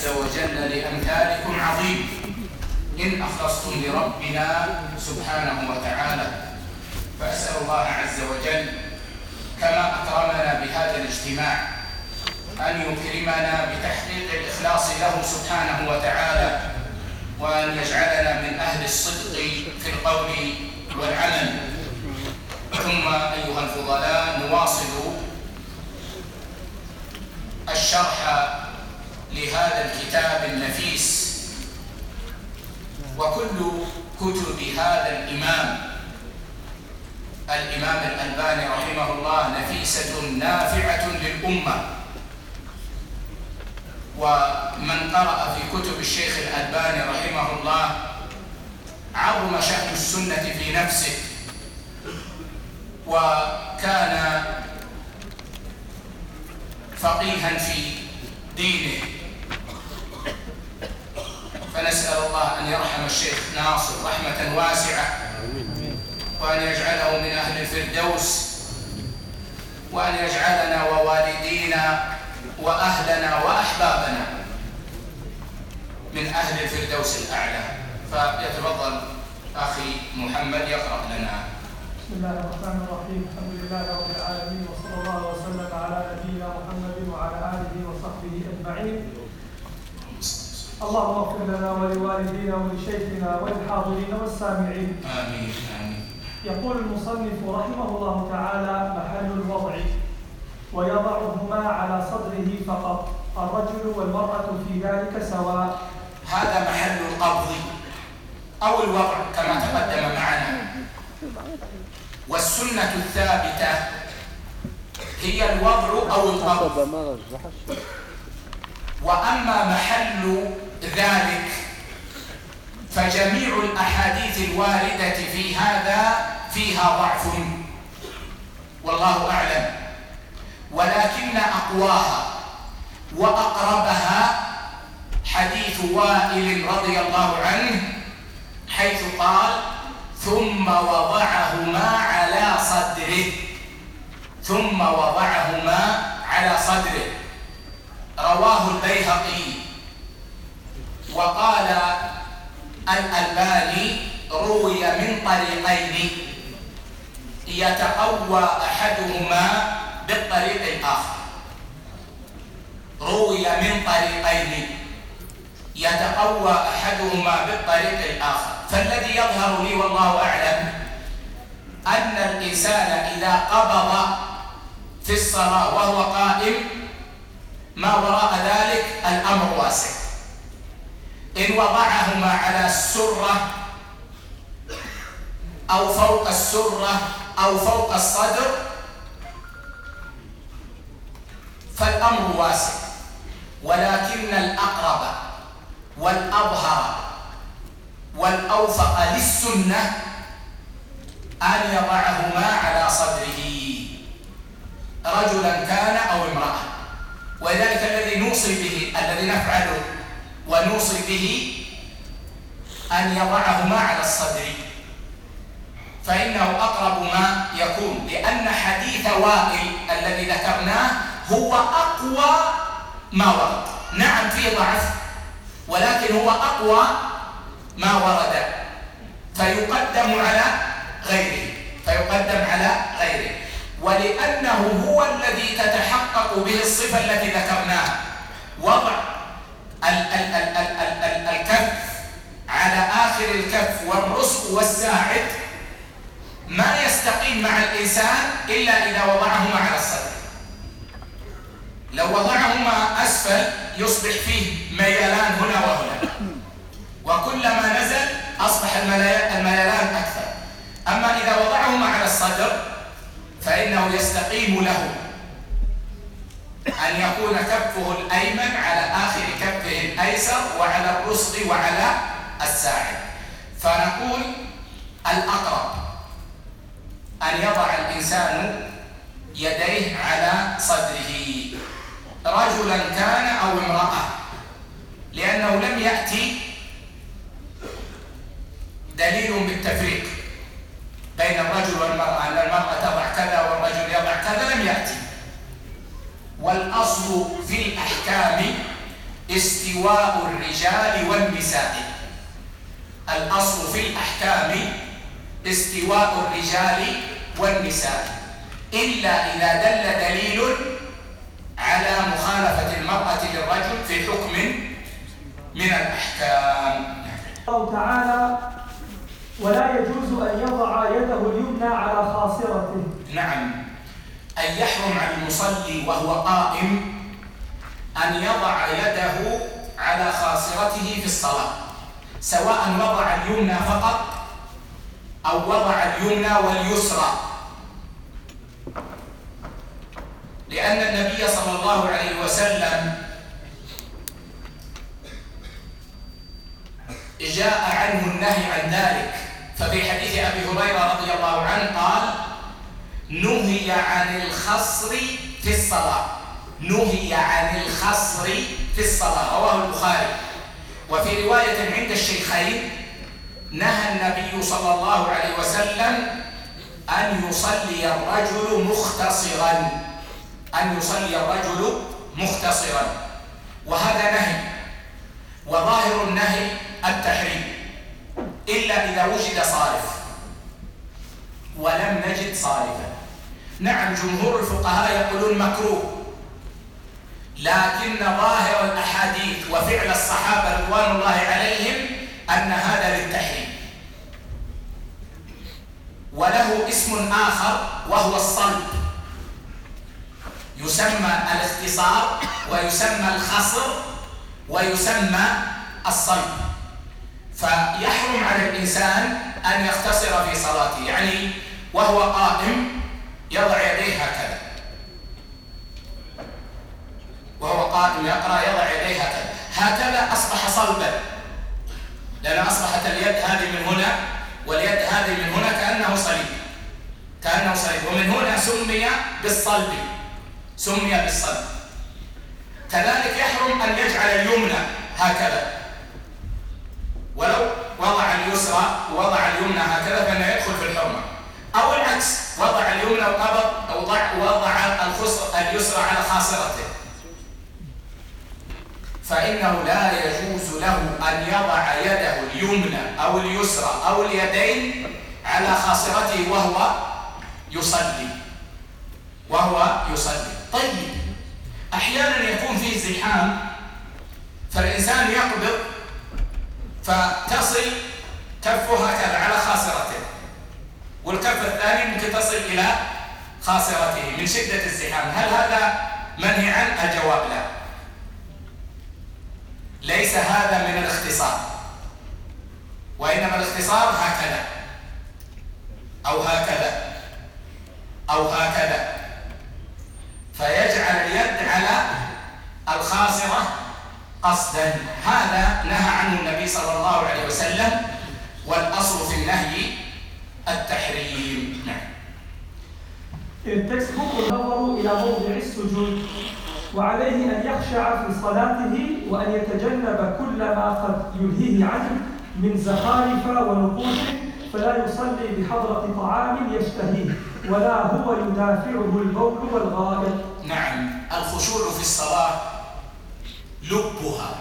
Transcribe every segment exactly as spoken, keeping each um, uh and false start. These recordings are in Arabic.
عز وجل لأمثالكم عظيم إن أخلصتم لربنا سبحانه وتعالى. فأسأل الله عز وجل كما أكرمنا بهذا الاجتماع أن يكرمنا بتحقيق الإخلاص له سبحانه وتعالى، وأن يجعلنا من أهل الصدق في القول والعمل. ثم أيها الفضلاء، نواصل الشرح لهذا الكتاب النفيس، وكل كتب هذا الإمام الإمام الألباني رحمه الله نفيسة نافعة للأمة. ومن قرأ في كتب الشيخ الألباني رحمه الله عظم شأن السنة في نفسه، وكان فقيها في دينه. فنسأل الله أن يرحم الشيخ ناصر رحمة واسعة، وأن يجعله من أهل الفردوس، وأن يجعلنا ووالدينا وأهلنا وأحبابنا من أهل الفردوس الأعلى. فيتفضل أخي محمد يقرأ لنا. بسم الله الرحمن الرحيم. الحمد لله رب العالمين، وصلى الله وسلم على نبينا محمد وعلى آله وصحبه أجمعين. اللهم اغفر لنا ولوالدينا ولشيخنا وللحاضرين والسامعين. آمين آمين. يقول المصنف رحمه الله تعالى: محل الوضع ويضعهما على صدره فقط، الرجل والمرأة في ذلك سواء. هذا محل القبض أو الوضع كما تقدم معنا. والسنة الثابتة هي الوضع أو القبض. وأما محل ذلك فجميع الأحاديث الواردة في هذا فيها ضعف والله أعلم، ولكن أقواها وأقربها حديث وائل رضي الله عنه، حيث قال: ثم وضعهما على صدره ثم وضعهما على صدره. رواه البيهقي. وقال الألباني: روي من طريقين يتقوى أحدهما بالطريق الآخر. روي من طريقين يتقوى أحدهما بالطريق الآخر. فالذي يظهر لي والله أعلم أن الإنسان إذا قبض في الصلاة وهو قائم ما وراء ذلك الأمر واسع. إن وضعهما على السرة أو فوق السرة أو فوق الصدر فالأمر واسع، ولكن الأقرب والأظهر والأوفق للسنة أن يضعهما على صدره، رجلا كان أو امرأة. ولذلك الذي نوصي به الذي نفعله ونوصي به أن يضعهما على الصدر، فإنه أقرب ما يكون، لأن حديث وائل الذي ذكرناه هو أقوى ما ورد. نعم فيه ضعف، ولكن هو أقوى ما ورد، فيقدم على غيره فيقدم على غيره ولأنه هو الذي تتحقق به الصفة التي ذكرناها، وضع ال ال ال ال ال ال الكف على آخر الكف والرسغ والساعد ما يستقيم مع الإنسان إلا إذا وضعهما على الصدر. لو وضعهما أسفل يصبح فيه ميلان هنا وهنا، وكلما نزل أصبح الميلان أكثر. أما إذا وضعهما على الصدر فإنه يستقيم له أن يكون كفه الأيمن على آخر كفه الأيسر وعلى الرسغ وعلى الساعد. فنقول الأقرب أن يضع الإنسان يديه على صدره، رجلا كان أو امرأة، لأنه لم يأتي دليل بالتفريق بين الرجل والمرأة، أن المرأة تضع كذا والرجل يضع كذا، لم يأتي. والأصل في الأحكام استواء الرجال والنساء. الأصل في الأحكام استواء الرجال والنساء، إلا إذا دل دليل على مخالفة المرأة للرجل في حكم من الأحكام. الله تعالى: ولا يجوز أن يضع يده اليمنى على خاصرته. نعم، أن يحرم على المصلي وهو قائم أن يضع يده على خاصرته في الصلاة، سواء وضع اليمنى فقط أو وضع اليمنى واليسرى، لأن النبي صلى الله عليه وسلم جاء عنه النهي عن ذلك، ففي حديث أبي هريرة رضي الله عنه قال: نهي عن الخصر في الصلاة، نهي عن الخصر في الصلاة، رواه البخاري. وفي رواية عند الشيخين: نهى النبي صلى الله عليه وسلم أن يصلي الرجل مختصرا، أن يصلي الرجل مختصرا، وهذا نهي، وظاهر النهي التحريم، إلا إذا وجد صارف، ولم نجد صارفا. نعم، جمهور الفقهاء يقولون مكروه، لكن ظاهر الأحاديث وفعل الصحابة رضوان الله عليهم أن هذا للتحريم. وله اسم آخر وهو الصلب، يسمى الاختصار ويسمى الخصر ويسمى الصلب. فيحرم على الإنسان أن يختصر في صلاته، يعني وهو قائم يضع يديه هكذا، وهو قائم يقرأ يضع يديه هكذا، هكذا أصبح صلبا، لأن أصبحت اليد هذه من هنا واليد هذه من هنا كأنه صليب، كأنه صليب، ومن هنا سمي بالصلب، سمي بالصلب. كذلك يحرم أن يجعل اليمنى هكذا، ولو وضع اليسرى ووضع اليمنى هكذا فإنه يدخل في الحرمة، أو العكس، وضع اليمنى وقبض أو وضع اليسرى على خاصرته، فإنه لا يجوز له أن يضع يده اليمنى أو اليسرى أو اليدين على خاصرته وهو يصلي وهو يصلي. طيب، أحيانا يكون فيه زحام فالإنسان يقبض فتصل كفه هكذا على خاصرته، والكف الثاني ممكن تصل إلى خاصرته من شدة الزحام، هل هذا منهي عنه؟ الجواب لا، ليس هذا من الاختصار، وإنما الاختصار هكذا أو هكذا أو هكذا، فيجعل اليد على الخاصرة قصدا. هذا نهى عنه النبي صلى الله عليه وسلم، والأصل في النهي التحريم. نعم. تسبق النظر إلى موضع السجود، وعليه أن يخشع في صلاته وأن يتجنب كل ما قد يلهيه عنه من زخارف ونقوش، فلا يصلي بحضرة طعام يشتهيه، ولا هو يدافعه البول والغائط. نعم، الخشوع في الصلاة لبها،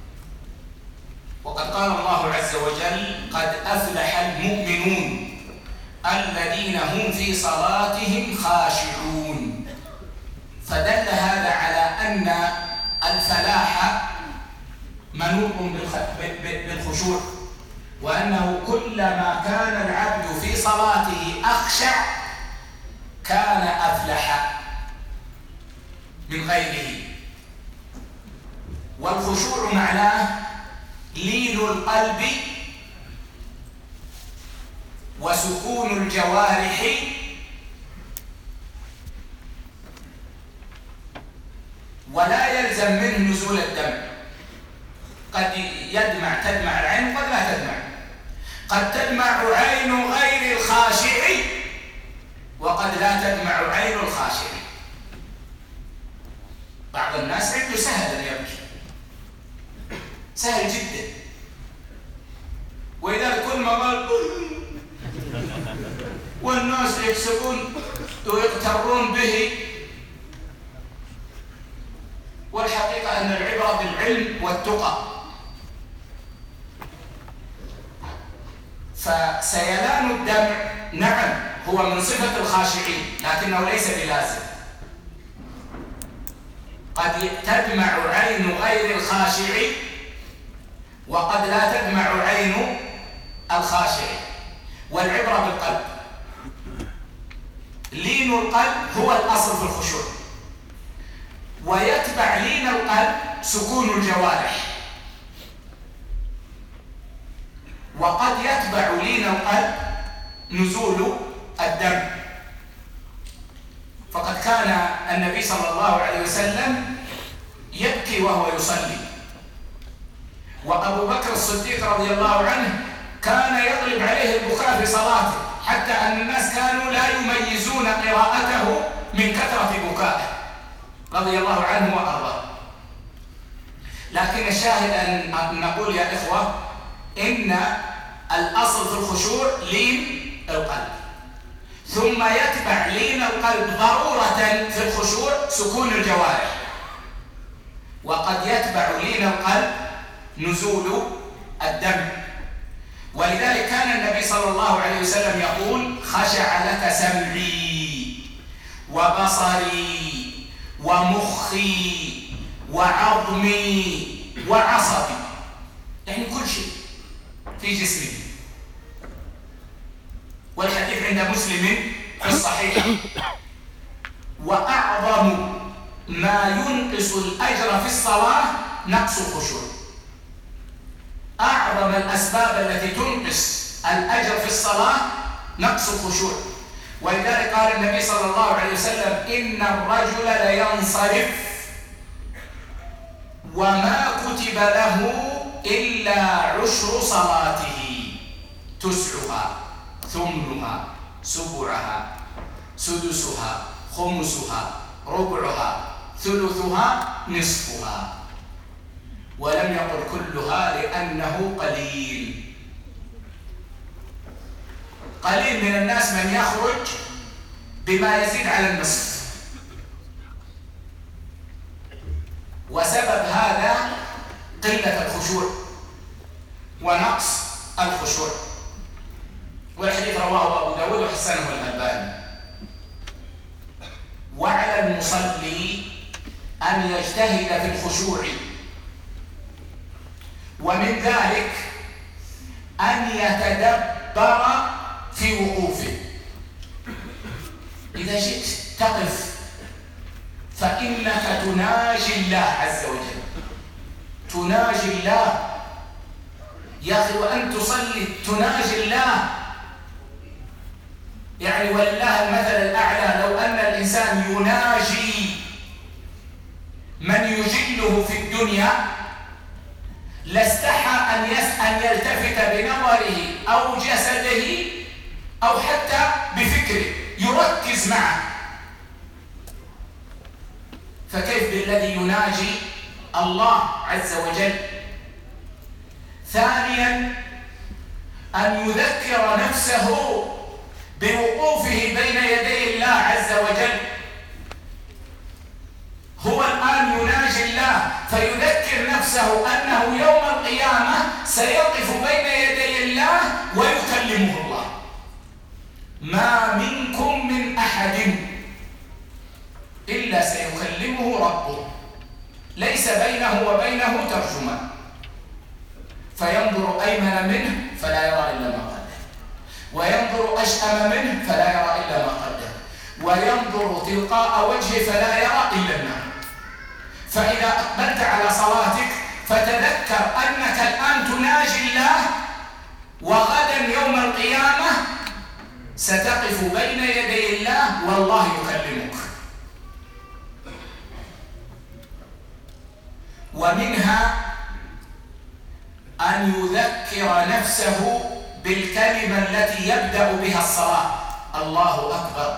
وقد قال الله عز وجل: قد أفلح المؤمنون الذين هم في صلاتهم خاشعون. فدل هذا على أن الفلاح منوط بالخشوع، وأنه كلما كان العبد في صلاته أخشع كان أفلح من غيره. والخشوع معناه لين القلب وسكون الجوارح ولا يلزم منه نزول الدم. قد يدمع تدمع العين وقد لا تدمع، قد تدمع عين غير الخاشع وقد لا تدمع عين الخاشع. بعض الناس عنده سهل أن يبكي، سهل جدا، وإذا كل ما قال والناس يكسبون ويقترون به والحقيقة أن العبرة بالعلم والتقى. فسيلان الدمع نعم هو من صفة الخاشعين، لكنه ليس بلازم. قد تدمع عين غير الخاشع وقد لا تدمع عين الخاشع، والعبرة بالقلب. لين القلب هو الأصل في الخشوع، ويتبع لين القلب سكون الجوارح، وقد يتبع لين القلب نزول الدم. فقد كان النبي صلى الله عليه وسلم يبكي وهو يصلي، وأبو بكر الصديق رضي الله عنه كان يغلب عليه البكاء في صلاته، حتى أن الناس كانوا لا يميزون قراءته من كثرة بكائه رضي الله عنه وأرضاه. لكن الشاهد أن نقول يا إخوة إن الأصل في الخشوع لين القلب، ثم يتبع لين القلب ضرورة في الخشوع سكون الجوارح، وقد يتبع لين القلب نزول الدم. ولذلك كان النبي صلى الله عليه وسلم يقول: خشع لك سمعي وبصري ومخي وعظمي وعصبي، يعني كل شيء في جسمي. والحديث عند مسلم في الصحيح: وأعظم ما ينقص الأجر في الصلاة نقص الخشوع. أعظم الأسباب التي تنقص الأجر في الصلاة نقص الخشوع. ولذلك قال النبي صلى الله عليه وسلم: إن الرجل لينصرف وما كتب له إلا عشر صلاته، تسعها ثمنها سبعها سدسها خمسها ربعها ثلثها نصفها، ولم يقل كلها لأنه قليل. قليل من الناس من يخرج بما يزيد على النصف، وسبب هذا قلة الخشوع ونقص الخشوع. والحديث رواه أبو داود وحسنه الألباني. وعلى المصلي أن يجتهد في الخشوع، ومن ذلك أن يتدبر في وقوفه. إذا شئت تقف فإنك تناجي الله عز وجل، تناجي الله يا أخي، وأن تصلي تناجي الله. يعني ولله المثل الأعلى، لو أن الإنسان يناجي من يجله في الدنيا لاستحى أن أن يلتفت بنظره أو جسده أو حتى بفكره يركز معه، فكيف بالذي يناجي الله عز وجل؟ ثانيا أن يذكر نفسه بوقوفه بين يدي الله عز وجل. هو الآن يناجي الله، فيذكر نفسه أنه يوم القيامة سيقف بين يدي الله ويكلمه الله. ما منكم من أحد إلا سيكلمه ربه، ليس بينه وبينه ترجمان، فينظر أيمن منه فلا يرى إلا ما قدم، وينظر أشأم منه فلا يرى إلا ما قدم، وينظر تلقاء وجهه فلا يرى إلا النار. فإذا أقبلت على صلاتك فتذكر أنك الآن تناجي الله، وغدا يوم القيامة ستقف بين يدي الله والله يكلمك. ومنها أن يذكر نفسه بالكلمة التي يبدأ بها الصلاة: الله أكبر،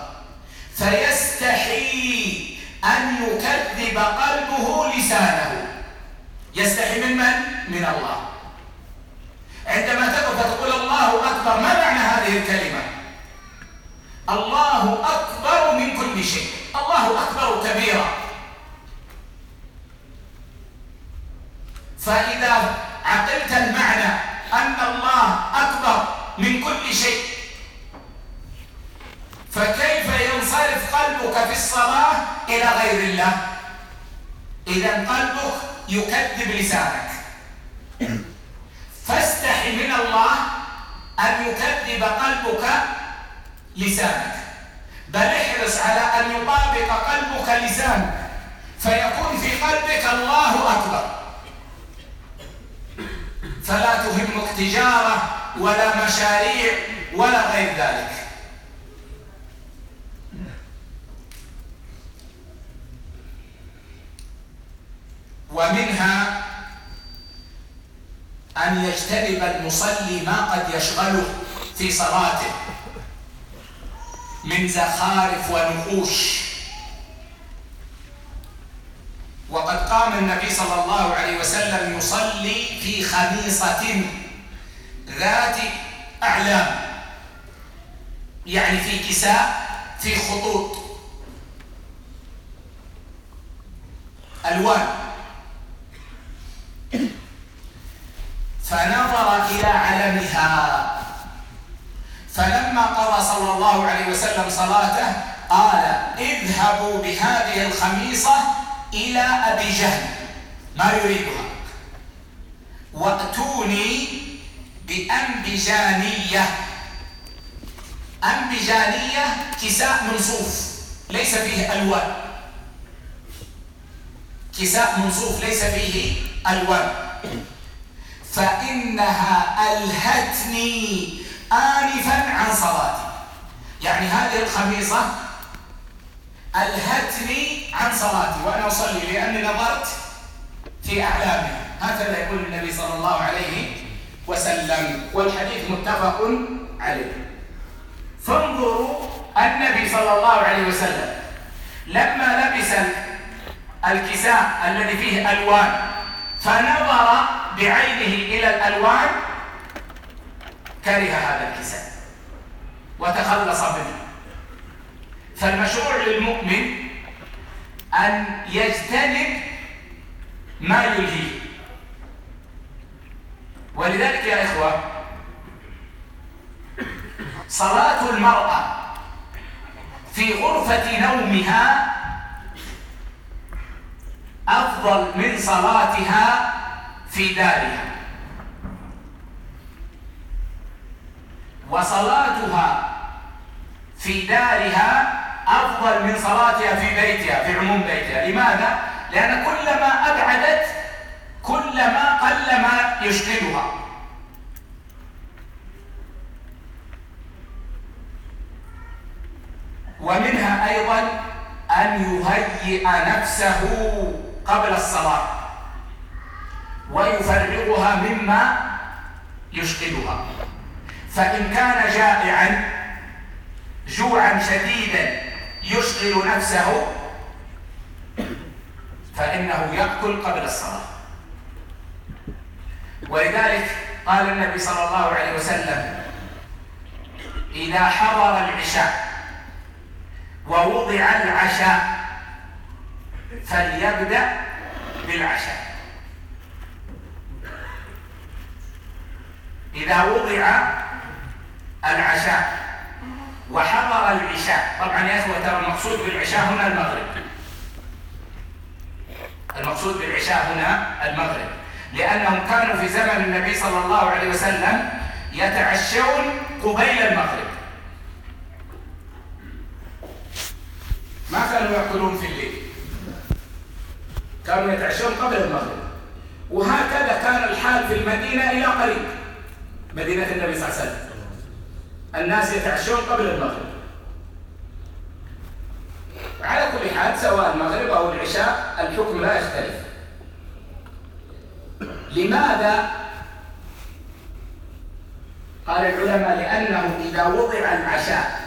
فيستحي أن يكذب قلبه لسانه. يستحي من من؟ من الله. عندما تقف فتقول الله أكبر، ما معنى هذه الكلمة؟ الله أكبر من كل شيء، الله أكبر كبيرا. فإذا عقلت المعنى أن الله أكبر من كل شيء، فكيف ينصرف قلبك في الصلاة إلى غير الله؟ إذا قلبك يكذب لسانك، فاستحي من الله أن يكذب قلبك لسانك، بل احرص على أن يطابق قلبك لسانك، فيكون في قلبك الله أكبر، فلا تهمك تجارة ولا مشاريع ولا غير ذلك. ومنها أن يجتنب المصلي ما قد يشغله في صلاته من زخارف ونقوش. وقد قام النبي صلى الله عليه وسلم يصلي في خميصة ذات أعلام، يعني في كساء في خطوط ألوان، فنظر إلى علمها، فلما قضى صلى الله عليه وسلم صلاته قال: اذهبوا بهذه الخميصة إلى أبي جهل، ما يريدها، وأتوني بأنبجانية. أنبجانية كساء من صوف ليس فيه ألوان، كساء من صوف ليس فيه ألوان، فإنها ألهتني آنفا عن صلاتي. يعني هذه الخميصة ألهتني عن صلاتي وأنا أصلي لأني نظرت في أعلامها. هكذا يقول النبي صلى الله عليه وسلم، والحديث متفق عليه. فانظروا النبي صلى الله عليه وسلم لما لبس الكساء الذي فيه ألوان فنظر بعينه إلى الألوان كره هذا الكساء وتخلص منه. فالمشروع للمؤمن أن يجتنب ما يلهيه. ولذلك يا إخوة صلاة المرأة في غرفة نومها أفضل من صلاتها في دارها، وصلاتها في دارها أفضل من صلاتها في بيتها، في عموم بيتها. لماذا؟ لأن كلما أبعدت كلما قل ما يشغلها. ومنها أيضا أن يهيئ نفسه قبل الصلاة ويفرغها مما يشغلها. فإن كان جائعا جوعا شديدا يشغل نفسه فإنه يأكل قبل الصلاة. ولذلك قال النبي صلى الله عليه وسلم: إذا حضر العشاء ووضع العشاء فليبدأ بالعشاء. إذا وضع العشاء وحضر العشاء، طبعا يا اخوة ترى المقصود بالعشاء هنا المغرب، المقصود بالعشاء هنا المغرب، لأنهم كانوا في زمن النبي صلى الله عليه وسلم يتعشون قبيل المغرب، ما كانوا يأكلون في الليل، كانوا يتعشون قبل المغرب. وهكذا كان الحال في المدينة إلى قريب، مدينة النبي صلى الله عليه وسلم الناس يتعشون قبل المغرب. على كل حال سواء المغرب أو العشاء الحكم لا يختلف. لماذا؟ قال العلماء: لأنه إذا وضع العشاء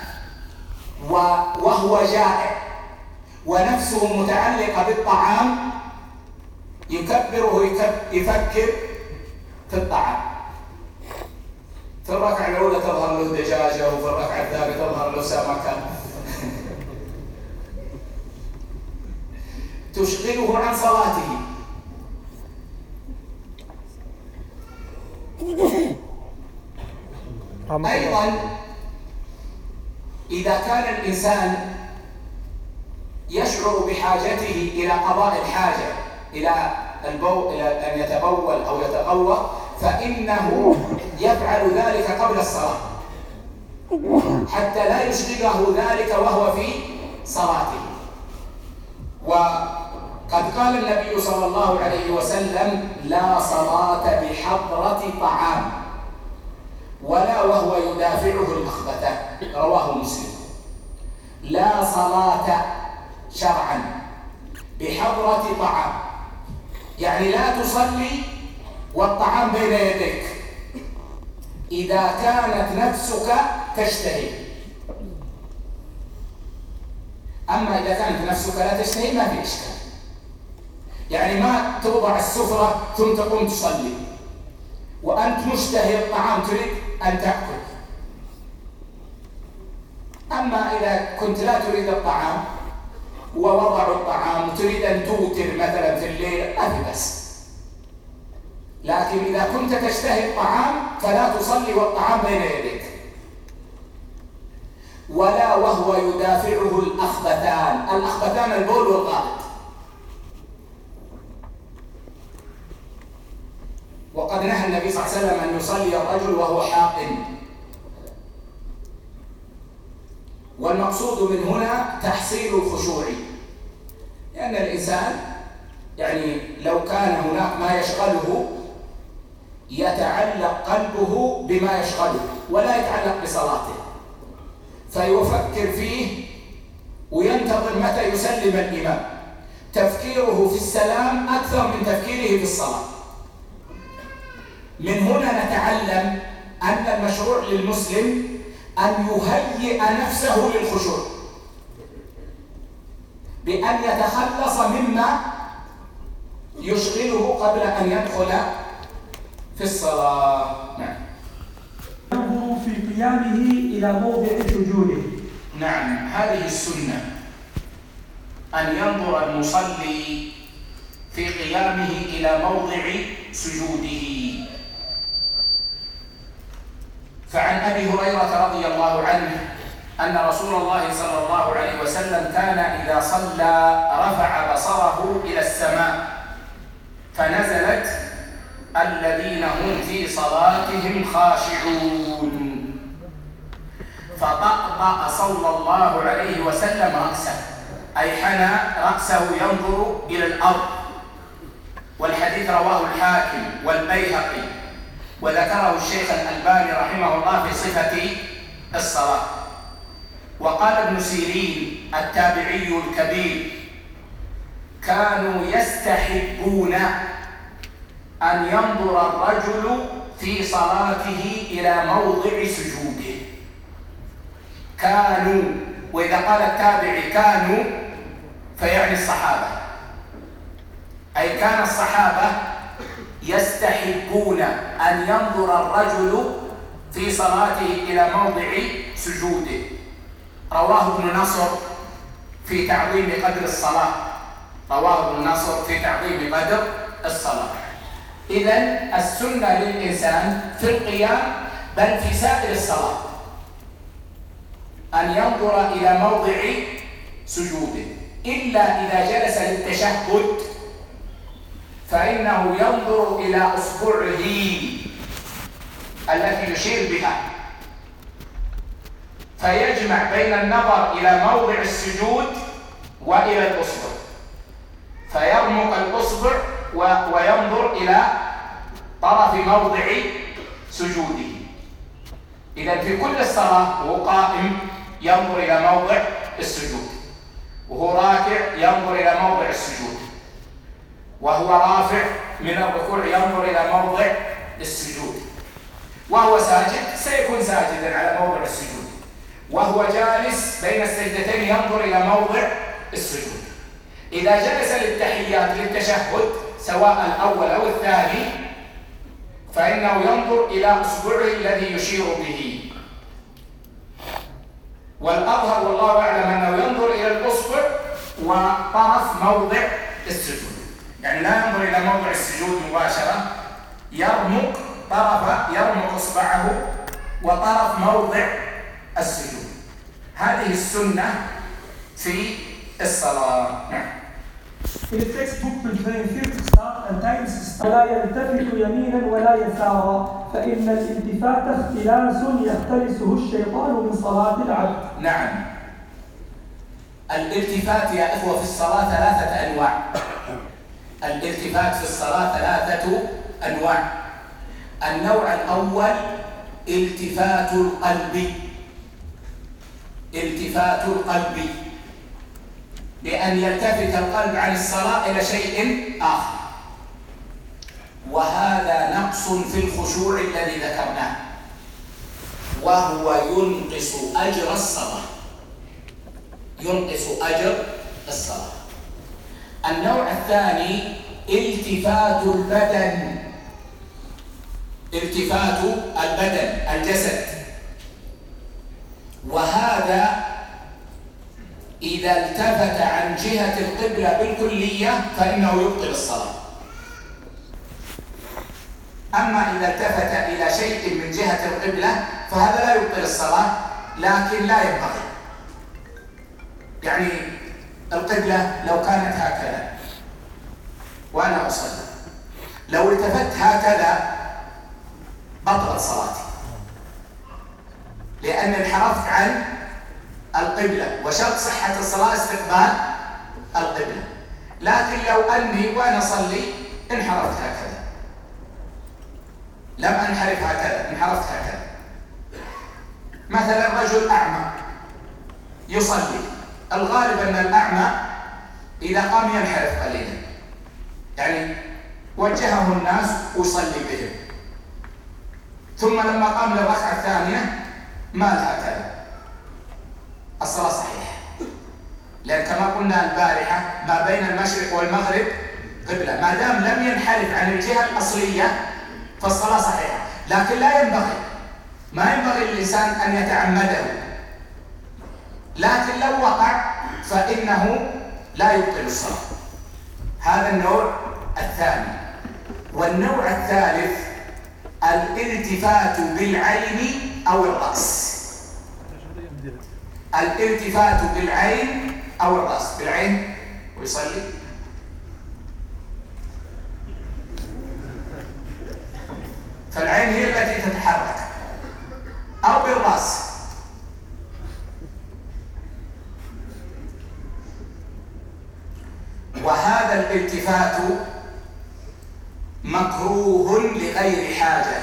وهو جائع ونفسه متعلقة بالطعام يكبر ويفكر في الطعام. في الركعة الأولى تظهر له دجاجة، وفي الركعة الثانية تظهر له سمكة تشغله عن صلاته. أيضا إذا كان الإنسان يشعر بحاجته إلى قضاء الحاجة إلى البول، إلى أن يتبول أو يتغوط، فإنه يفعل ذلك قبل الصلاة حتى لا يشغله ذلك وهو في صلاته. وقد قال النبي صلى الله عليه وسلم: لا صلاة بحضرة طعام ولا وهو يدافعه الأخبثان، رواه مسلم. لا صلاة شرعا بحضرة طعام، يعني لا تصلي والطعام بين يديك إذا كانت نفسك تشتهي. أما إذا كانت نفسك لا تشتهي ما في إشكال، يعني ما توضع السفرة ثم تقوم تصلي وأنت مشتهي الطعام تريد أن تأكل. أما إذا كنت لا تريد الطعام ووضعوا الطعام وتريد أن توتر مثلا في الليل ما في بس، لكن إذا كنت تشتهي الطعام فلا تصلي والطعام بين يديك. ولا وهو يدافعه الأخبثان، الأخبثان البول والغائط. وقد نهى النبي صلى الله عليه وسلم أن يصلي الرجل وهو حاقن. والمقصود من هنا تحصيل الخشوع، لأن الإنسان يعني لو كان هناك ما يشغله يتعلق قلبه بما يشغله ولا يتعلق بصلاته، فيفكر فيه وينتظر متى يسلم الإمام. تفكيره في السلام أكثر من تفكيره في الصلاة. من هنا نتعلم أن المشروع للمسلم أن يهيئ نفسه للخشوع بأن يتخلص مما يشغله قبل أن يدخل في الصلاة. نعم. ينظر في قيامه إلى موضع سجوده. نعم، هذه السنة أن ينظر المصلي في قيامه إلى موضع سجوده. فعن أبي هريرة رضي الله عنه أن رسول الله صلى الله عليه وسلم كان إذا صلى رفع بصره إلى السماء فنزلت: الذين هم في صلاتهم خاشعون. فطأطأ صلى الله عليه وسلم رأسه، أي حنى رأسه ينظر إلى الأرض. والحديث رواه الحاكم والبيهقي وذكره الشيخ الألباني رحمه الله في صفة الصلاة. وقال ابن سيرين التابعي الكبير: كانوا يستحبون أن ينظر الرجل في صلاته إلى موضع سجوده. كانوا، وإذا قال التابعي كانوا فيعني الصحابة، أي كان الصحابة يستحبون أن ينظر الرجل في صلاته إلى موضع سجوده. رواه ابن نصر في تعظيم قدر الصلاة، رواه ابن نصر في تعظيم قدر الصلاة. إذن السنة للإنسان في القيام بل في سائر الصلاة أن ينظر إلى موضع سجوده، إلا إذا جلس للتشهد فإنه ينظر إلى أصبعه التي يشير بها، فيجمع بين النظر إلى موضع السجود وإلى الأصبع، فيرمق الأصبع وينظر إلى طرف موضع سجوده. إذا في كل الصلاة وهو قائم ينظر إلى موضع السجود، وهو راكع ينظر إلى موضع السجود، وهو رافع من الركوع ينظر إلى موضع السجود، وهو ساجد سيكون ساجدا على موضع السجود، وهو جالس بين السجدتين ينظر إلى موضع السجود. إذا جلس للتحيات للتشهد سواء الأول أو الثاني فإنه ينظر إلى أصبعه الذي يشير به، والأظهر والله أعلم أنه ينظر إلى الأصبع وطرف موضع السجود، يعني لا ينظر إلى موضع السجود مباشرة، يرمق طرف يرمق إصبعه وطرف موضع السجود. هذه السنة في الصلاة. نعم. In the textbook between fifth start and times start لا يلتفت يمينا ولا يسارا فإن الالتفات اختلاس يختلسه الشيطان من صلاة العبد. نعم. الالتفات يا إخوة في الصلاة ثلاثة أنواع. الالتفات في الصلاة ثلاثة أنواع. النوع الأول التفات القلب. التفات القلب بأن يلتفت القلب عن الصلاة إلى شيء آخر، وهذا نقص في الخشوع الذي ذكرناه، وهو ينقص أجر الصلاة. ينقص أجر الصلاة. النوع الثاني التفات البدن. التفات البدن الجسد، وهذا إذا التفت عن جهة القبلة بالكلية فإنه يبطل الصلاة. أما إذا التفت إلى شيء من جهة القبلة فهذا لا يبطل الصلاة، لكن لا ينبغي. يعني القبلة لو كانت هكذا وأنا أصلي، لو التفت هكذا بطلت صلاتي، لأن انحرفت عن القبلة، وشرط صحة الصلاة استقبال القبلة. لكن لو أني وأنا أصلي انحرفت هكذا، لم أنحرف هكذا، انحرفت هكذا. مثلا رجل أعمى يصلي، الغالب أن الأعمى إذا قام ينحرف قليلا، يعني وجهه الناس ويصلي بهم، ثم لما قام للركعة الثانية مال هكذا، الصلاة صحيحة، لأن كما قلنا البارحة ما بين المشرق والمغرب قبلة، ما دام لم ينحرف عن الجهة الأصلية فالصلاة صحيحة. لكن لا ينبغي، ما ينبغي للإنسان أن يتعمده، لكن لو وقع فإنه لا يبطل الصلاة. هذا النوع الثاني. والنوع الثالث الالتفات بالعين أو الرأس. الالتفات بالعين أو الرأس. بالعين ويصلي، فالعين هي التي تتحرك، أو بالرأس. وهذا الالتفات مكروه لغير حاجة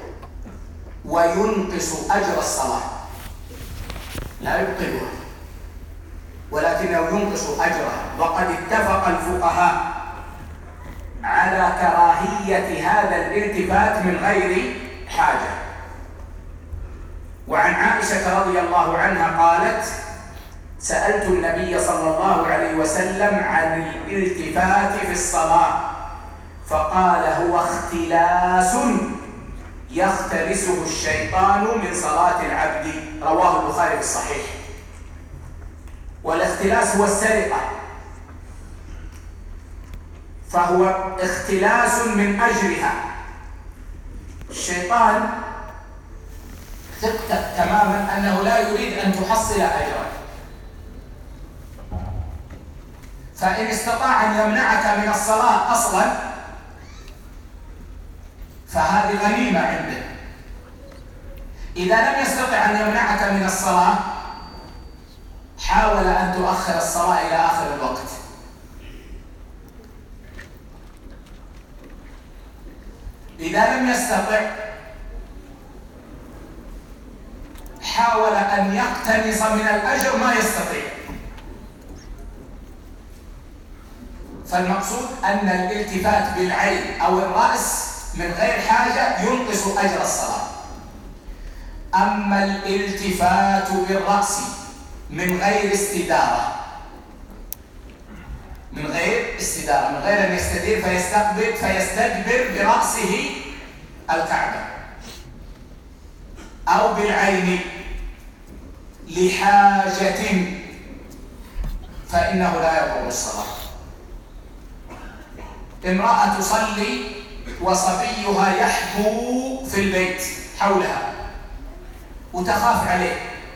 وينقص أجر الصلاة، لا يبطلها ولكنه ينقص أجرها. وقد اتفق الفقهاء على كراهية هذا الالتفات من غير حاجة. وعن عائشة رضي الله عنها قالت: سألت النبي صلى الله عليه وسلم عن الالتفات في الصلاة فقال: هو اختلاس يختلسه الشيطان من صلاة العبد. رواه البخاري في الصحيح. والاختلاس هو السرقة، فهو اختلاس من أجرها. الشيطان ثقت تماما أنه لا يريد أن تحصل أجرا، فإن استطاع أن يمنعك من الصلاة أصلا فهذه غنيمة عنده. إذا لم يستطع أن يمنعك من الصلاة حاول أن تؤخر الصلاة إلى آخر الوقت. إذا لم يستطع حاول أن يقتنص من الأجر ما يستطيع. فالمقصود أن الالتفات بالعين أو الرأس من غير حاجة ينقص أجر الصلاة. أما الالتفات بالرأس من غير استدارة، من غير استدارة، من غير أن يستدير فيستقبل فيستدبر برأسه الكعبة، أو بالعين لحاجة، فإنه لا يضر الصلاة. امرأة تصلي وصبيها يحبو في البيت حولها وتخاف عليه،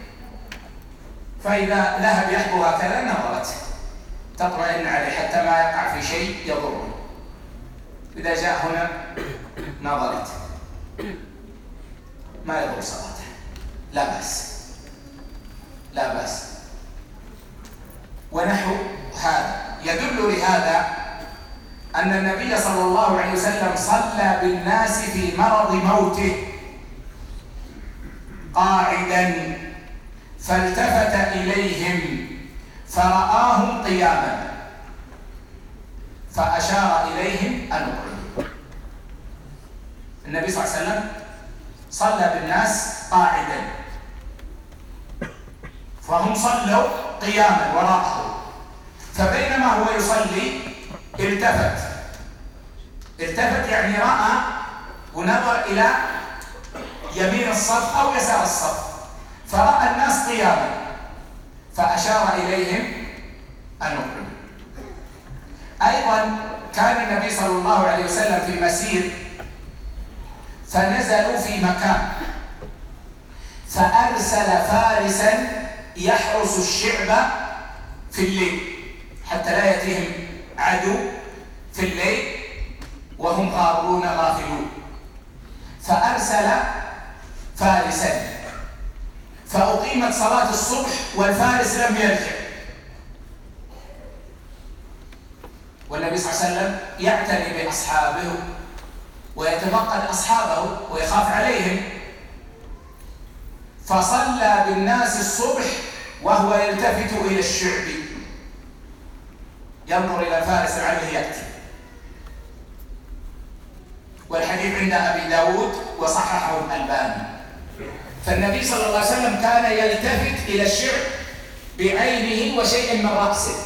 فإذا ذهب يحبو هكذا نظرت تطمئن عليه حتى ما يقع في شيء يضره. إذا جاء هنا نظرت ما يضر صلاته، لا بأس لا بأس. ونحو هذا يدل لهذا أن النبي صلى الله عليه وسلم صلى بالناس في مرض موته قاعدا، فالتفت إليهم فرآهم قياما فأشار إليهم أن اقعدوا. النبي صلى الله عليه وسلم صلى بالناس قاعدا فهم صلوا قياما وراءه، فبينما هو يصلي التفت التفت يعني رأى ونظر إلى يمين الصف أو يسار الصف فرأى الناس قياما فأشار إليهم أن اقعدوا. أيضا كان النبي صلى الله عليه وسلم في مسير فنزلوا في مكان فأرسل فارسا يحرس الشعب في الليل حتى لا يأتيهم عدو في الليل وهم غارون غافلون، فأرسل فارسا فأقيمت صلاة الصبح والفارس لم يرجع، والنبي صلى الله عليه وسلم يعتني بأصحابه ويتفقد أصحابه ويخاف عليهم، فصلى بالناس الصبح وهو يلتفت إلى الشعب ينظر إلى الفارس لعله يأتي. والحديث عند أبي داود وصححه الألباني. فالنبي صلى الله عليه وسلم كان يلتفت إلى الشعب بعينه وشيء من رأسه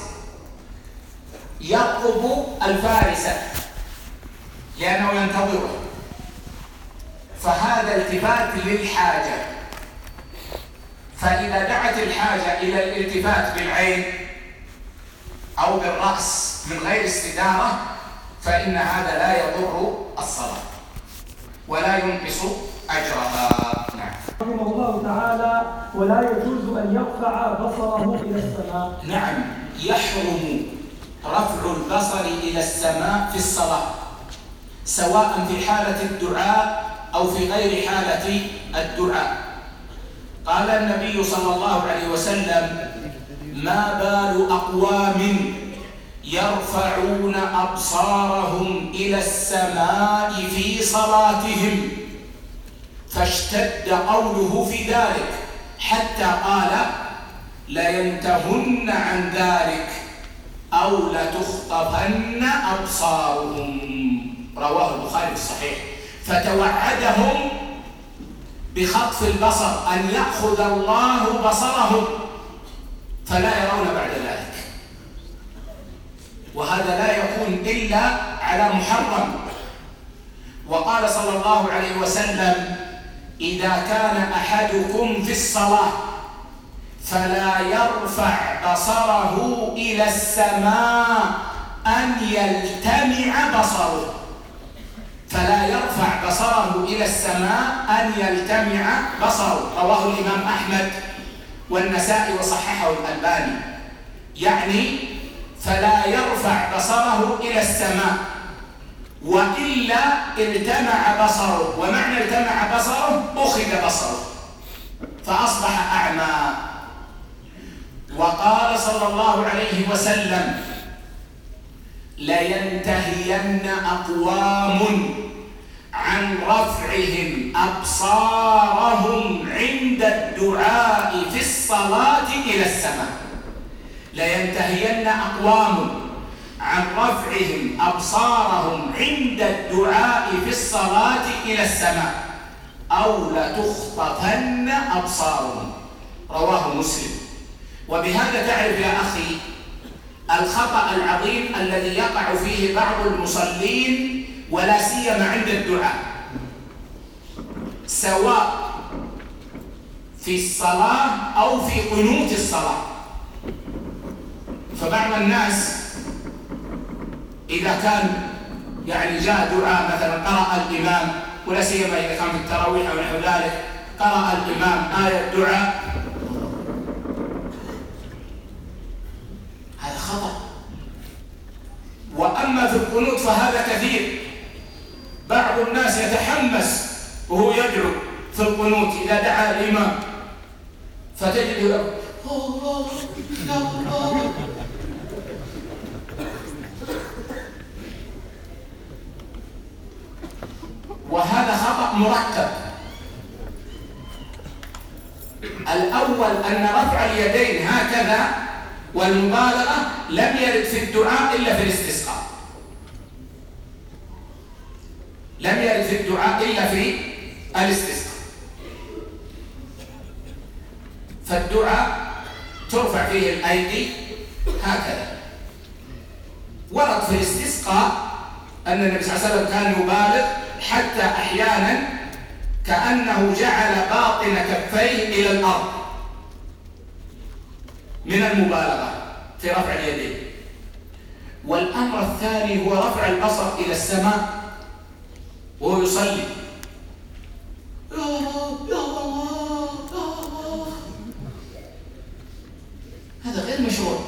يرقب الفارس لأنه ينتظره، فهذا التفات للحاجة، فإذا دعت الحاجة إلى الالتفات بالعين أو بالرأس من غير استدارة فإن هذا لا يضر الصلاة ولا ينقص أجرها. نعم. رحمه الله تعالى: ولا يجوز أن يرفع بصره إلى السماء. نعم، يحرم رفع البصر إلى السماء في الصلاة سواء في حالة الدعاء أو في غير حالة الدعاء. قال النبي صلى الله عليه وسلم: ما بال أقوام يرفعون أبصارهم إلى السماء في صلاتهم، فاشتد قوله في ذلك حتى قال: لينتهن عن ذلك أو لتخطفن أبصارهم. رواه البخاري في الصحيح. فتوعدهم بخطف البصر، أن يأخذ الله بصرهم فلا يرون بعد ذلك، وهذا لا يكون إلا على محرم. وقال صلى الله عليه وسلم: إذا كان أحدكم في الصلاة فلا يرفع بصره إلى السماء أن يلتمع بصره، فلا يرفع بصره إلى السماء أن يلتمع بصره. رواه الإمام أحمد والنسائي وصححه الألباني. يعني فلا يرفع بصره إلى السماء، وإلا التمع بصره، ومعنى التمع بصره أخذ بصره فأصبح أعمى. وقال صلى الله عليه وسلم: لينتهين أقوام عن رفعهم أبصارهم عند الدعاء في الصلاة إلى السماء. لينتهين أقوام عن رفعهم أبصارهم عند الدعاء في الصلاة إلى السماء أو لتخطفن أبصارهم. رواه مسلم. وبهذا تعرف يا أخي الخطأ العظيم الذي يقع فيه بعض المصلين ولا سيما عند الدعاء، سواء في الصلاة أو في قنوت الصلاة. فبعض الناس إذا كان يعني جاء دعاء مثلا قرأ الإمام، ولا سيما إذا كان في التراويح أو نحو ذلك، قرأ الإمام آية دعاء، هذا خطأ. وأما في القنوت فهذا كثير، بعض الناس يتحمس وهو يدعو في القنوت إذا دعا الإمام، فتجد الله الله. وهذا خطأ مركب. الأول أن رفع اليدين هكذا والمبالغة لم يرد في الدعاء إلا في الاستسقاء، لم يرد في الدعاء إلا في الاستسقاء. فالدعاء ترفع فيه الأيدي هكذا. ورد في الاستسقاء أن النبي صلى الله عليه وسلم كان يبالغ حتى أحيانا كأنه جعل باطن كفيه إلى الأرض من المبالغة في رفع اليدين. والأمر الثاني هو رفع البصر إلى السماء وهو يصلي، يا رب يا الله يا الله، هذا غير مشروع.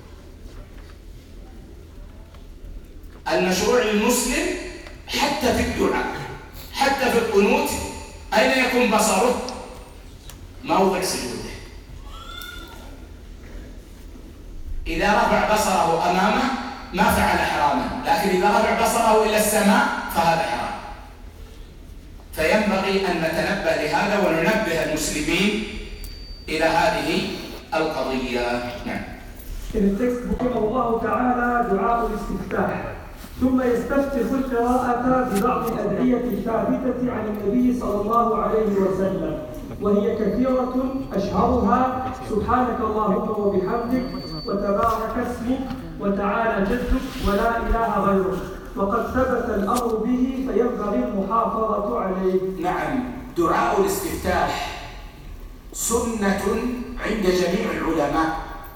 المشروع للمسلم حتى في الدعاء، حتى في القنوت، أين يكون بصره؟ موضع سجوده. إذا رفع بصره أمامه ما فعل حراما، لكن إذا رفع بصره إلى السماء فهذا حرام. فينبغي أن نتنبه لهذا وننبه المسلمين إلى هذه القضية. نعم. التكست بقول الله تعالى دعاء الاستفتاح، ثم يستفتح القراءة ببعض الأدعية الثابتة عن النبي صلى الله عليه وسلم، وهي كثيرة أشهرها سبحانك اللهم وبحمدك وتبارك اسمك وتعالى جدك ولا إله غيرك، وقد ثبت الأمر به فينبغي المحافظة عليه. نعم، دعاء الاستفتاح سنة عند جميع العلماء،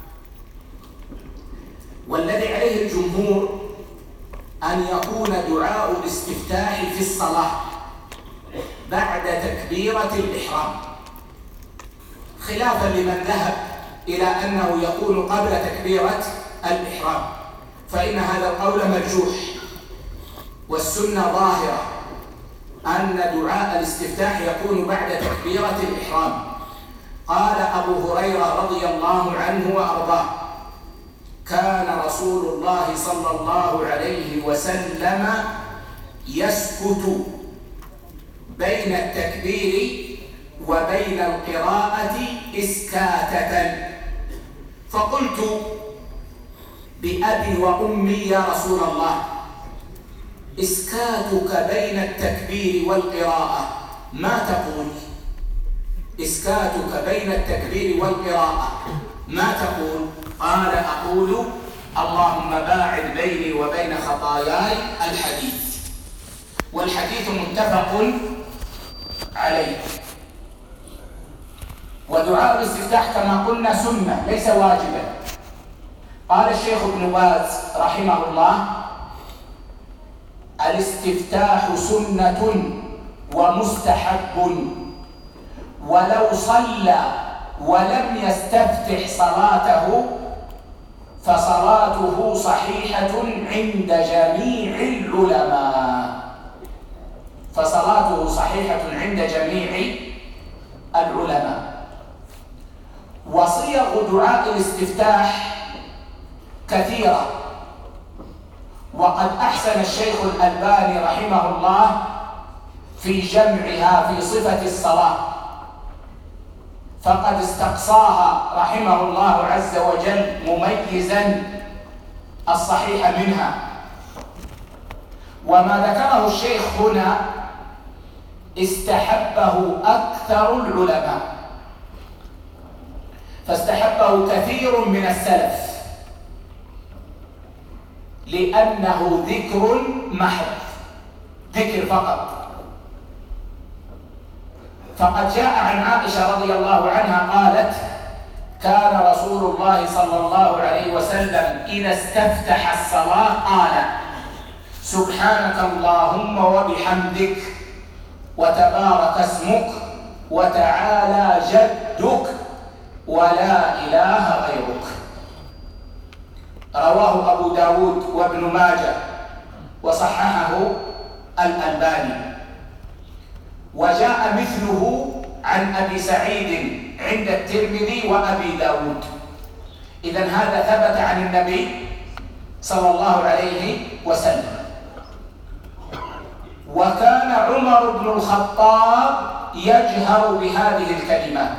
والذي عليه الجمهور أن يكون دعاء الاستفتاح في الصلاة بعد تكبيرة الإحرام، خلافا لمن ذهب إلى أنه يكون قبل تكبيرة الإحرام، فإن هذا القول مرجوح. والسنة ظاهرة أن دعاء الاستفتاح يكون بعد تكبيرة الإحرام. قال أبو هريرة رضي الله عنه وأرضاه: كان رسول الله صلى الله عليه وسلم يسكت بين التكبير وبين القراءة إسكاتة. فقلت بأبي وأمي يا رسول الله، إسكاتك بين التكبير والقراءة ما تقول؟ إسكاتك بين التكبير والقراءة ما تقول؟ قال: أقول اللهم باعد بيني وبين خطاياي الحديث. والحديث متفق عليه. ودعاء الاستفتاح كما قلنا سنة ليس واجبا. قال الشيخ ابن باز رحمه الله: الاستفتاح سنة ومستحب، ولو صلى ولم يستفتح صلاته فصلاته صحيحة عند جميع العلماء، فصلاته صحيحة عند جميع العلماء. وصيغ دعاء الاستفتاح كثيرة، وقد أحسن الشيخ الألباني رحمه الله في جمعها في صفة الصلاة، فقد استقصاها رحمه الله عز وجل مميزا الصحيح منها. وما ذكره الشيخ هنا استحبه أكثر العلماء، فاستحبه كثير من السلف لأنه ذكر محض، ذكر فقط. فقد جاء عن عائشة رضي الله عنها قالت: كان رسول الله صلى الله عليه وسلم إذا استفتح الصلاة قال: سبحانك اللهم وبحمدك وتبارك اسمك وتعالى جدك ولا إله غيرك. رواه أبو داود وابن ماجه وصححه الألباني. وجاء مثله عن أبي سعيد عند الترمذي وأبي داود. إذن هذا ثبت عن النبي صلى الله عليه وسلم. وكان عمر بن الخطاب يجهر بهذه الكلمات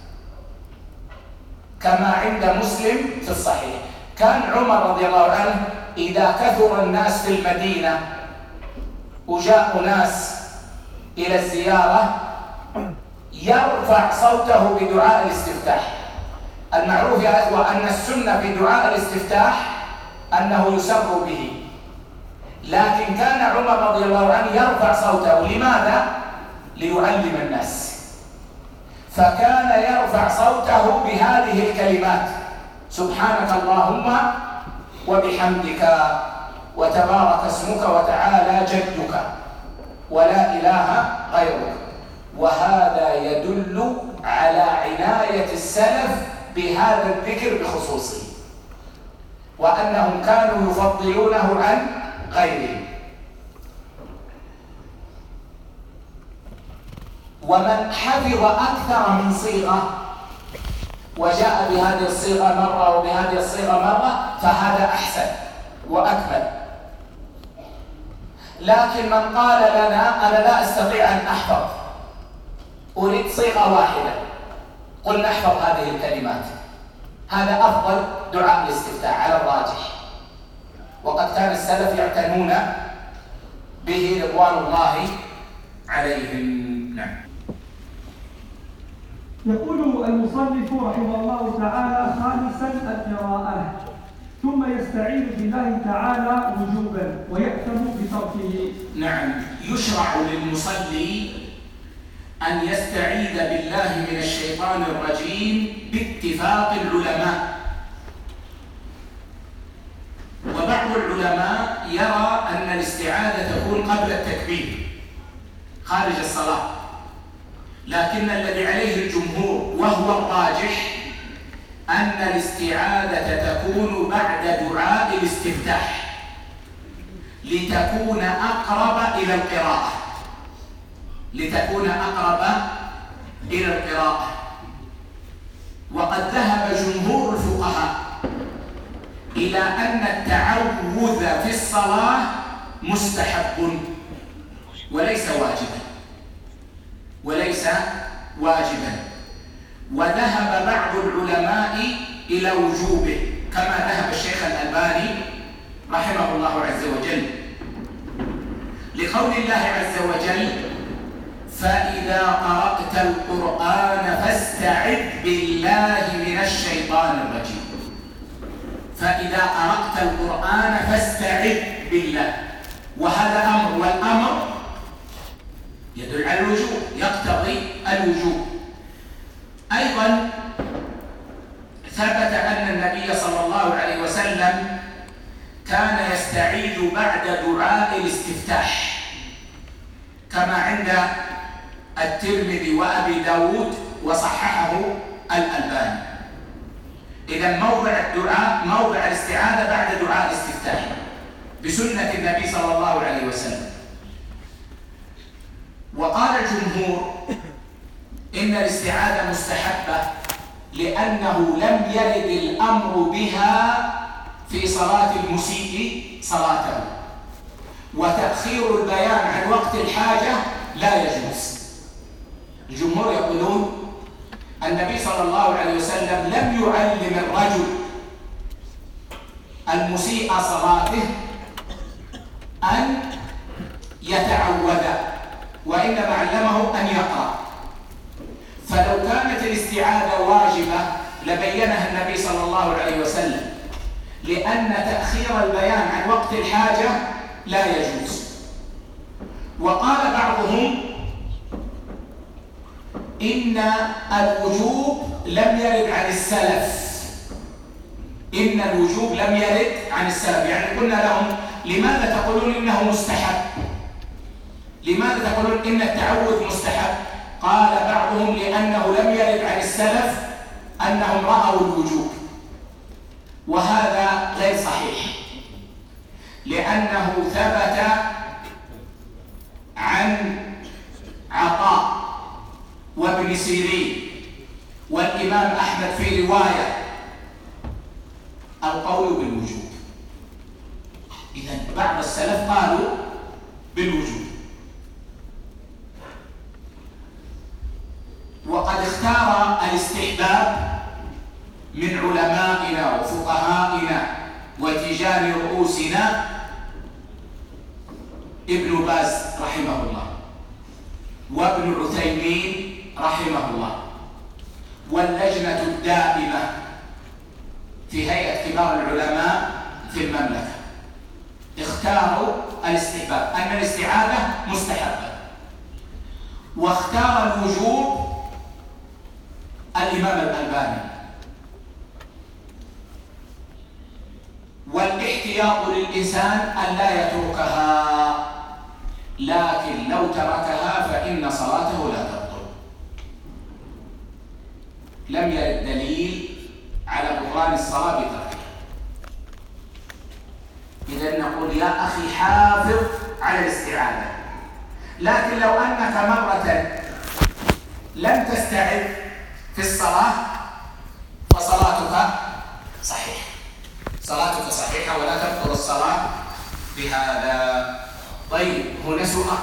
كما عند مسلم في الصحيح. كان عمر رضي الله عنه إذا كثر الناس في المدينة وجاء ناس إلى الزيارة يرفع صوته بدعاء الاستفتاح. المعروف يا أخوة أن السنة في دعاء الاستفتاح أنه يسر به، لكن كان عمر رضي الله عنه يرفع صوته. لماذا؟ ليعلم الناس. فكان يرفع صوته بهذه الكلمات: سبحانك اللهم وبحمدك وتبارك اسمك وتعالى جدك ولا إله غيرك. وهذا يدل على عناية السلف بهذا الذكر بخصوصه، وأنهم كانوا يفضلونه عن غيره. ومن حفظ أكثر من صيغة وجاء بهذه الصيغة مرة وبهذه الصيغة مرة فهذا أحسن وأكمل. لكن من قال لنا أنا لا أستطيع أن أحفظ، أريد صيغة واحدة، قلنا احفظ هذه الكلمات، هذا أفضل دعاء الاستفتاح على الراجح. وقد كان السلف يعتنون به رضوان الله عليهم. نعم. يقول المصنف رحمه الله تعالى: خامسا القراءة، ثم يستعين بالله تعالى وجوبا ويأثم بتركه. نعم، يشرع للمصلي أن يستعيذ بالله من الشيطان الرجيم باتفاق العلماء. وبعض العلماء يرى أن الاستعاذة تكون قبل التكبير خارج الصلاة، لكن الذي عليه الجمهور وهو الراجح أن الاستعاذة تكون بعد دعاء الاستفتاح لتكون أقرب إلى القراءة لتكون أقرب إلى القراءة. وقد ذهب جمهور الفقهاء إلى أن التعوذ في الصلاة مستحب وليس واجبا وليس واجبا وذهب بعض العلماء إلى وجوبه كما ذهب الشيخ الألباني رحمه الله عز وجل، لقول الله عز وجل: فإذا قرأت القرآن فاستعذ بالله من الشيطان الرجيم. فإذا قرأت القرآن فاستعذ بالله، وهذا أمر، والأمر يدل على الوجوب، يقتضي الوجوب. أيضا ثبت أن النبي صلى الله عليه وسلم كان يستعيذ بعد دعاء الاستفتاح كما عند الترمذي وأبي داود وصححه الألباني. إذا موضع الدعاء موضع الاستعاذة بعد دعاء الاستفتاح بسنة النبي صلى الله عليه وسلم. وقال الجمهور إن الاستعاذة مستحبة لأنه لم يرد الأمر بها في صلاة المسيء صلاته، وتأخير البيان عن وقت الحاجة لا يجوز. الجمهور يقولون النبي صلى الله عليه وسلم لم يعلم الرجل المسيء صلاته أن يتعوذ، وإنما علمه أن يقرأ. فلو كانت الاستعاذة واجبة لبينها النبي صلى الله عليه وسلم، لأن تأخير البيان عن وقت الحاجة لا يجوز. وقال بعضهم إن الوجوب لم يرد عن السلف إن الوجوب لم يرد عن السلف يعني قلنا لهم لماذا تقولون إنه مستحب؟ لماذا تقولون إن التعوذ مستحب؟ قال بعضهم لأنه لم يرد عن السلف أنهم رأوا الوجوب، وهذا غير صحيح، لأنه ثبت عن عطاء وابن سيرين والإمام أحمد في رواية القول بالوجوب. إذن بعض السلف قالوا بالوجوب. وقد اختار الاستحباب من علمائنا وفقهائنا وتيجان رؤوسنا ابن باز رحمه الله، وابن عثيمين رحمه الله، واللجنة الدائمة في هيئة كبار العلماء في المملكة، اختاروا الاستحباب أن الاستعاذة مستحبة، واختار الوجوب الإمام الألباني. والاحتياط للإنسان أن لا يتركها، لكن لو تركها فإن صلاته لا تبطل. لم يرد دليل على بطلان الصلاة بتركها. إذا نقول يا أخي حافظ على الاستعاذة، لكن لو أنك مرة لم تستعذ في الصلاة فصلاتك صحيحة، صلاتك صحيحة ولا تبطل الصلاة بهذا. طيب هنا سؤال: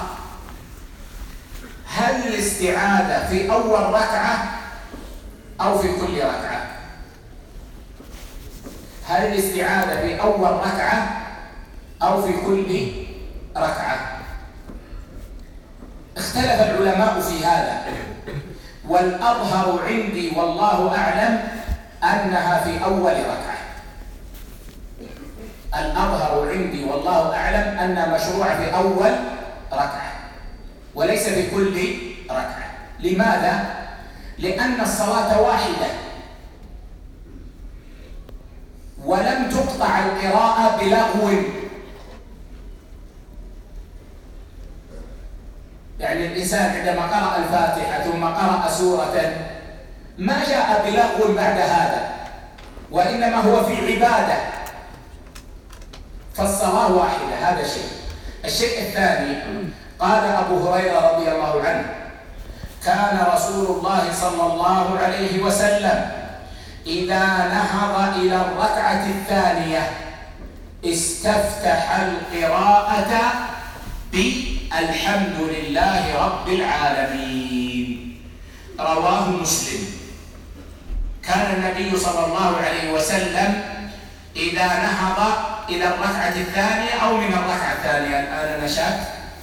هل الاستعاذة في أول ركعة أو في كل ركعة؟ هل الاستعاذة في أول ركعة أو في كل ركعة؟ اختلف العلماء في هذا، والأظهر عندي والله أعلم أنها في أول ركعة. الأظهر عندي والله أعلم أنها مشروعة في أول ركعة وليس في كل ركعة. لماذا؟ لأن الصلاة واحدة ولم تقطع القراءة بلغو. يعني الإنسان عندما قرأ الفاتحة ثم قرأ سورة ما جاء بلغو بعد هذا، وإنما هو في عبادة، فالصلاة واحدة. هذا شيء. الشيء الثاني، قال أبو هريرة رضي الله عنه: كان رسول الله صلى الله عليه وسلم إذا نهض إلى الركعة الثانية استفتح القراءة بالحمد لله رب العالمين. رواه مسلم. كان النبي صلى الله عليه وسلم إذا نهض إلى الركعة الثانية أو من الركعة الثانية، الآن نشأت،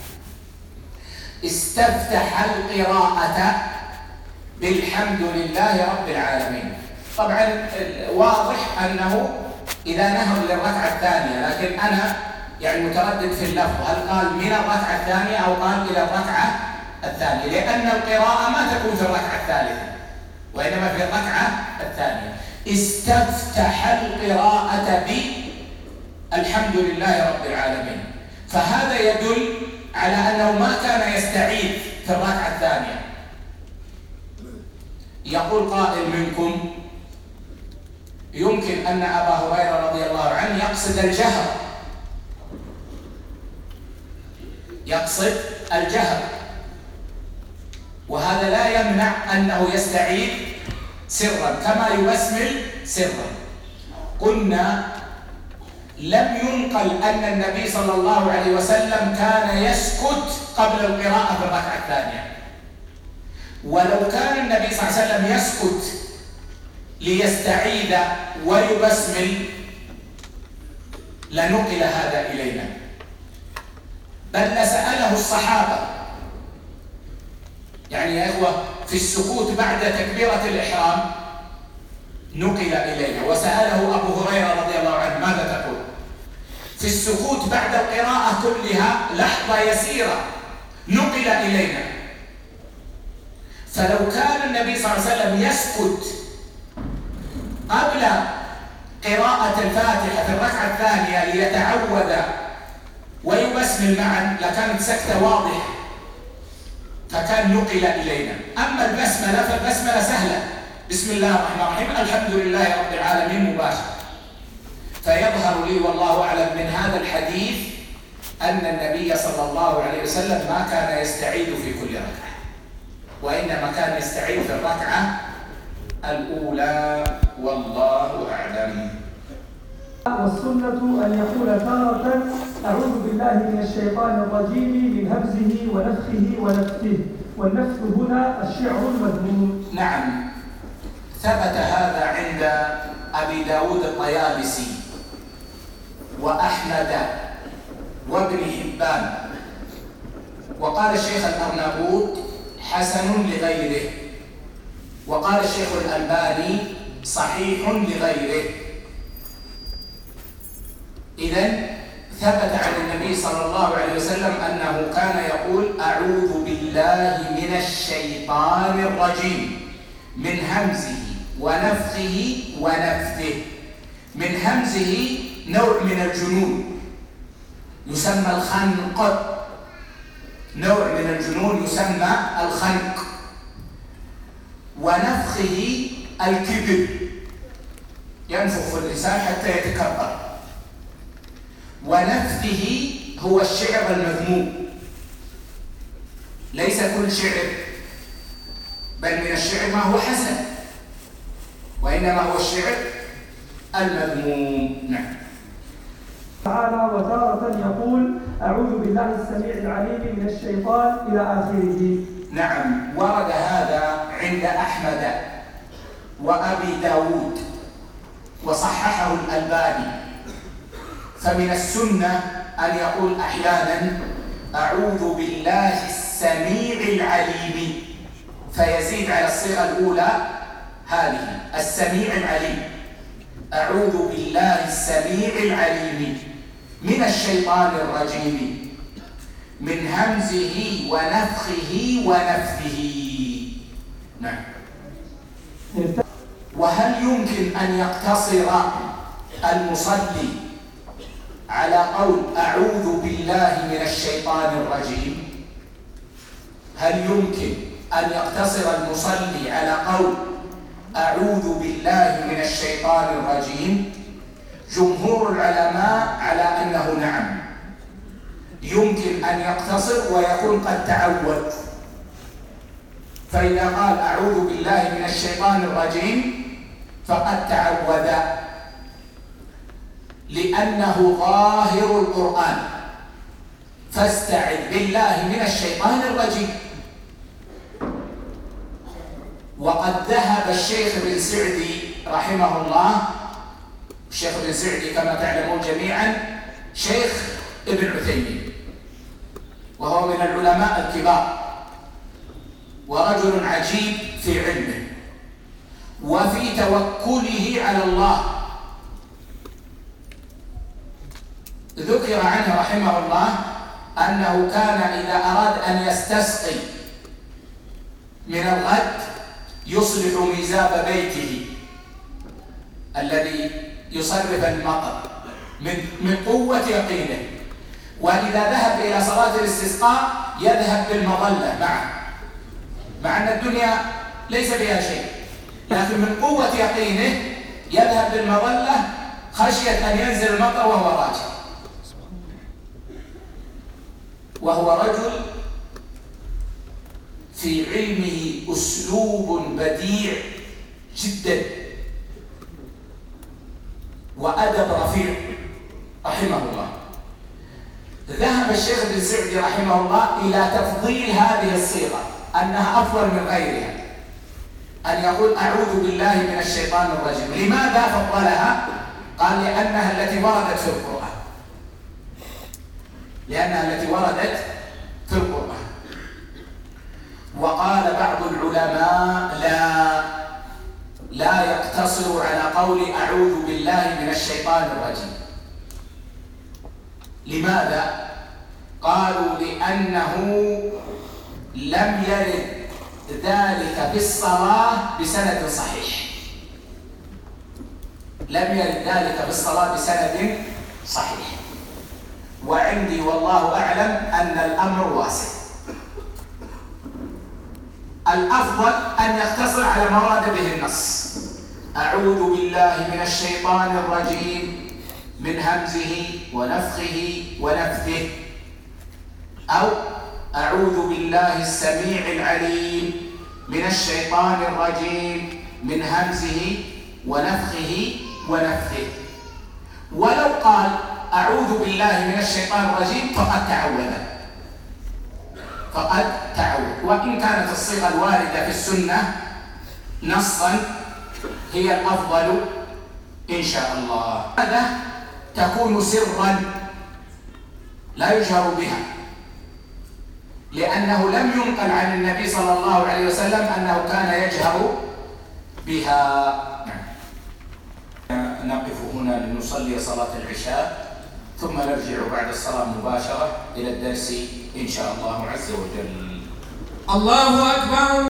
استفتح القراءة بالحمد لله رب العالمين. طبعا واضح أنه إذا نهض للركعة الثانية، لكن أنا يعني متردد في اللفظ، هل قال من الركعة الثانية أو قال إلى الركعة الثانية، لأن القراءة ما تكون في الركعة الثالثة وإنما في الركعة الثانية. استفتح القراءة بالحمد لله رب العالمين، فهذا يدل على أنه ما كان يستعيذ في الركعة الثانية. يقول قائل منكم: يمكن أن أبا هريرة رضي الله عنه يقصد الجهر، يقصد الجهر، وهذا لا يمنع أنه يستعيذ سرا كما يبسمل سرا. قلنا لم ينقل أن النبي صلى الله عليه وسلم كان يسكت قبل القراءة في الركعة الثانية، ولو كان النبي صلى الله عليه وسلم يسكت ليستعيذ ويبسمل لنقل هذا إلينا، بل لسأله الصحابة. يعني يا إخوة، في السكوت بعد تكبيرة الإحرام نقل إلينا، وسأله أبو هريرة رضي الله عنه: ماذا تقول؟ في السكوت بعد القراءة كلها لحظة يسيرة نقل إلينا. فلو كان النبي صلى الله عليه وسلم يسكت قبل قراءة الفاتحة في الركعة الثانية ليتعوذ ويبسمل معا لكانت سكتة واضحة فكان نقل إلينا. أما البسملة فالبسملة سهلة، بسم الله الرحمن الرحيم الحمد لله رب العالمين مباشر. فيظهر لي والله أعلم من هذا الحديث أن النبي صلى الله عليه وسلم ما كان يستعيذ في كل ركعة، وإنما كان يستعيذ في الركعة الأولى والله أعلم. والسنة أن يقول تارة أعوذ بالله من الشيطان الرجيم من همزه ونفخه ونفثه، والنفث هنا الشعر المذموم. نعم، ثبت هذا عند أبي داود الطيالسي وأحمد وابن حبان، وقال الشيخ الأرناؤوط حسن لغيره، وقال الشيخ الألباني صحيح لغيره. إذن ثبت عن النبي صلى الله عليه وسلم أنه كان يقول أعوذ بالله من الشيطان الرجيم من همزه ونفخه ونفثه. من همزه نوع من الجنون يسمى الخنق، نوع من الجنون يسمى الخنق. ونفخه الكبر، ينفخ في اللسان حتى يتكبر. ونفثه هو الشعر المذموم، ليس كل شعر، بل من الشعر ما هو حسن، وإنما هو الشعر المذموم. نعم. تعالى وتارة يقول أعوذ بالله السميع العليم من الشيطان إلى آخره. نعم، ورد هذا عند أحمد وأبي داود وصححه الألباني. فمن السنة أن يقول أحيانا أعوذ بالله السميع العليم، فيزيد على الصيغة الأولى هذه السميع العليم. أعوذ بالله السميع العليم من الشيطان الرجيم من همزه ونفخه ونفثه. نعم. وهل يمكن أن يقتصر المصلي على قول أعوذ بالله من الشيطان الرجيم؟ هل يمكن أن يقتصر المصلي على قول أعوذ بالله من الشيطان الرجيم؟ جمهور العلماء على أنه نعم، يمكن أن يقتصر ويكون قد تعود. فإذا قال أعوذ بالله من الشيطان الرجيم فقد تعوذ، لأنه ظاهر القرآن فاستعذ بالله من الشيطان الرجيم. وقد ذهب الشيخ بن سعدي رحمه الله، الشيخ بن سعدي كما تعلمون جميعا شيخ ابن عثيمين، وهو من العلماء الكبار ورجل عجيب في علمه وفي توكله على الله. ذكر عنه رحمه الله أنه كان إذا أراد أن يستسقي من الغد يصلح ميزاب بيته الذي يصرف المطر من من قوة يقينه، وإذا ذهب إلى صلاة الاستسقاء يذهب بالمظلة معه، مع أن الدنيا ليس فيها شيء، لكن من قوة يقينه يذهب بالمظلة خشية أن ينزل المطر وهو راجع. وهو رجل في علمه أسلوب بديع جدا وأدب رفيع رحمه الله. ذهب الشيخ بن سعدي رحمه الله إلى تفضيل هذه الصيغة أنها أفضل من غيرها، أن يقول أعوذ بالله من الشيطان الرجيم. لماذا فضلها؟ قال لأنها التي وردت في القرآن، لأنها التي وردت في القرآن. وقال بعض العلماء لا لا يقتصر على قول أعوذ بالله من الشيطان الرجيم. لماذا؟ قالوا لأنه لم يرد ذلك في الصلاة بسند صحيح، لم يرد ذلك في الصلاة بسند صحيح. وعندي والله أعلم أن الأمر واسع. الأفضل أن يقتصر على ما ورد به النص: أعوذ بالله من الشيطان الرجيم من همزه ونفخه ونفثه، أو أعوذ بالله السميع العليم من الشيطان الرجيم من همزه ونفخه ونفثه. ولو قال أعوذ بالله من الشيطان الرجيم فقد تعوذ فقد تعوذ وإن كانت الصيغة الواردة في السنة نصا هي الأفضل إن شاء الله. هذا تكون سرا لا يجهر بها، لأنه لم ينقل عن النبي صلى الله عليه وسلم أنه كان يجهر بها. نقف هنا لنصلي صلاة العشاء، ثم نرجع بعد الصلاة مباشرة إلى الدرس إن شاء الله عز وجل. الله أكبر.